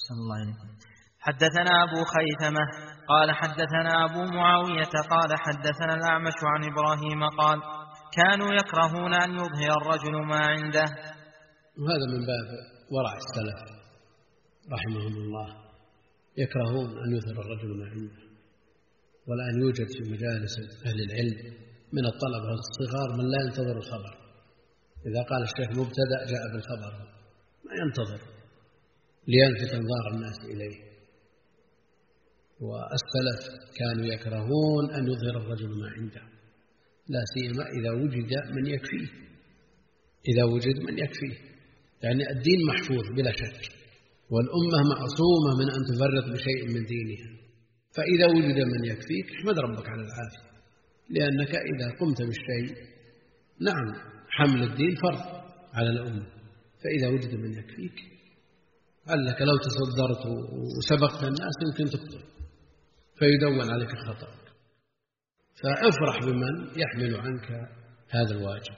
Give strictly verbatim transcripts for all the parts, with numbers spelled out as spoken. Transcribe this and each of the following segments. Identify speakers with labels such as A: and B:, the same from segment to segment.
A: صلى الله عليه وسلم. حدثنا أبو خيثمة قال حدثنا أبو معاوية قال حدثنا الأعمش عن إبراهيم قال كانوا يكرهون أن يظهر الرجل ما عنده.
B: وهذا من باب ورع السلف رحمهم الله، يكرهون أن يظهر الرجل ما عنده، ولا أن يوجد في مجالس أهل العلم من الطلبة الصغار من لا ينتظر الخبر. إذا قال الشيخ مبتدأ جاء بالخبر، ما ينتظر ليلفت انظار الناس إليه. والسلف كانوا يكرهون أن يظهر الرجل ما عنده، لا سيما إذا وجد من يكفيه، إذا وجد من يكفيه، يعني الدين محفوظ بلا شك، والأمة معصومة من أن تفرط بشيء من دينها، فإذا وجد من يكفيك احمد ربك على العافية، لأنك إذا قمت بالشيء، نعم حمل الدين فرض على الأمة، فإذا وجد من يكفيك علك لو تصدرت وسبقت الناس يمكن تخطئ فيدون عليك الخطأ، فافرح بمن يحمل عنك هذا الواجب.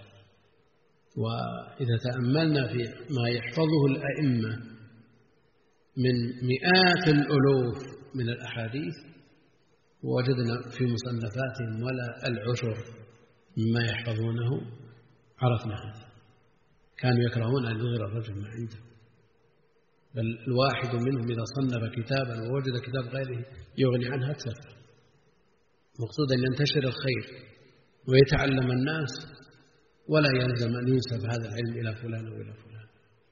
B: وإذا تأملنا في ما يحفظه الأئمة من مئات الألوف من الأحاديث ووجدنا في مصنفاتهم ولا العشر مما يحفظونه، عرفنا هذا. كانوا يكرهون أن يظهر الرجل ما عنده، بل الواحد منهم إذا صنف كتابا ووجد كتاب غيره يغني عنه أكثر. مقصود أن ينتشر الخير ويتعلم الناس، ولا يلزم أن ينسب هذا العلم إلى فلان أو إلى فلان.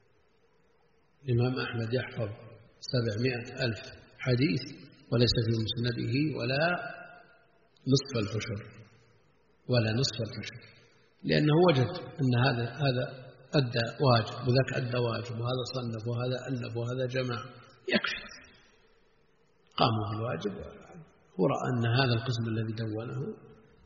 B: الإمام أحمد يحفظ سبعمائة ألف حديث وليس في مسنده ولا نصف الحشر ولا نصف الحشر، لأنه وجد أن هذا هذا أدى واجب وذاك أدى واجب وهذا صنف وهذا ألف وهذا جمع، يكفي، قاموا بالواجب. هو رأى أن هذا القسم الذي دونه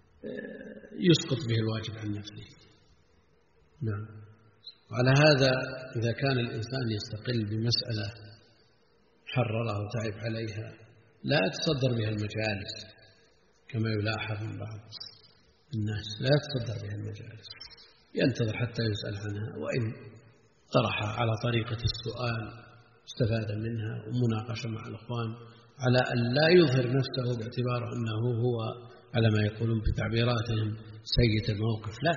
B: يسقط به الواجب عن نفسه. نعم. وعلى هذا إذا كان الإنسان يستقل بمسألة حررها وتعب عليها لا يتصدر بها المجالس كما يلاحظ من بعض الناس، لا يتصدر بها المجالس، ينتظر حتى يسأل عنها، وإن طرحها على طريقة السؤال استفاد منها ومناقشة مع الأخوان على أن لا يظهر نفسه باعتباره أنه هو على ما يقولون بتعبيراتهم سيد الموقف، لا،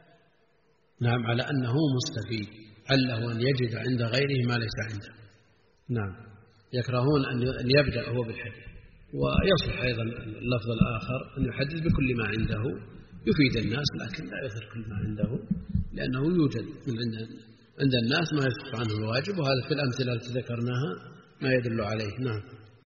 B: نعم، على أنه مستفيد، عله أن يجد عند غيره ما ليس عنده. نعم. يكرهون أن يبدأ هو بالحديث، ويصلح أيضا اللفظ الآخر أن يحدث بكل ما عنده يفيد الناس، لكن لا يظهر كل ما عنده، لأنه يوجد من عند عند الناس ما يسقط عنه الواجب، وهذا في الأمثلة التي ذكرناها ما يدل عليه. نعم.